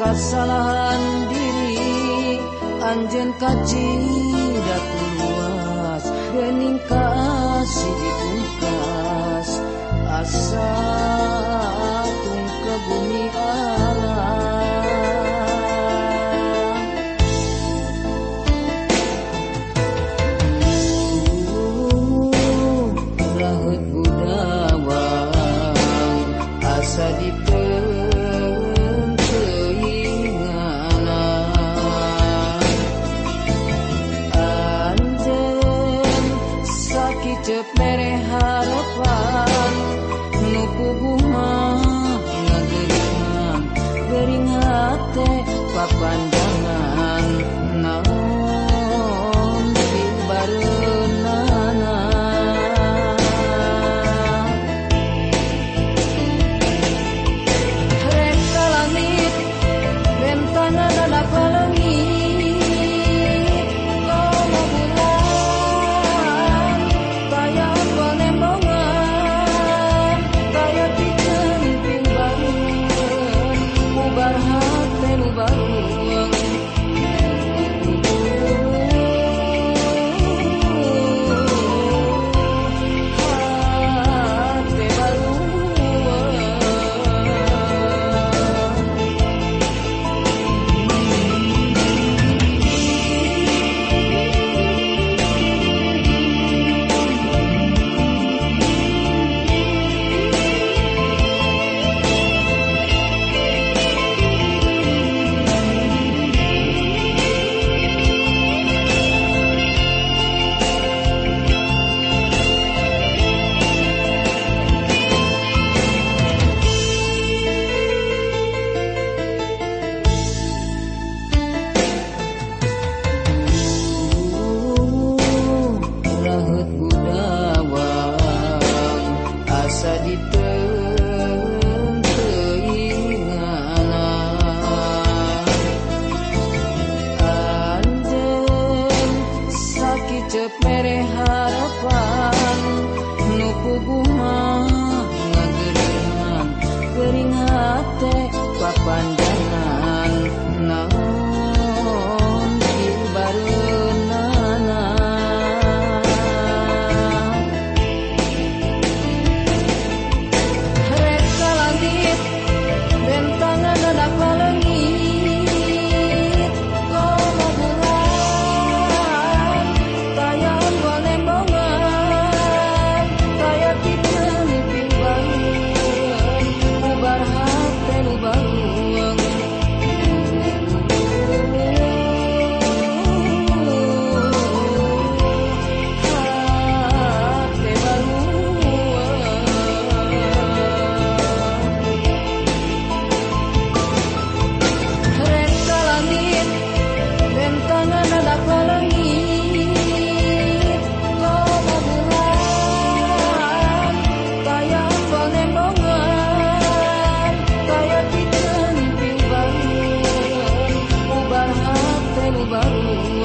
kesalahan diri anjeun kaji datu luas geuning kasih dipungkas asa tung ke bumi alam raheut budawang asa dipeung teuingana anjeun sakit cep mere harapan nu puguh mah ngageuringan geuring hate papandangan naon pibareunana rek ka langit bentanana da palengit komo bulan taya panembongan taya pikeun pingbangun ubar hate nu baruang hate baruang raheut budawang asa dipeung teuingana anjeun sakit cep mere harapan nu puguh mah ngageuringan geuring hate papandangan naon pibareunana rek ka langit bentanana da palengit komo bulan taya panembongan taya pikeun pingbangun ubar hate nu baruang hate baruang rek ka langit bentanana da palengit komo bulan taya panembongan taya pikeun pingbangun ubar hate nu baruang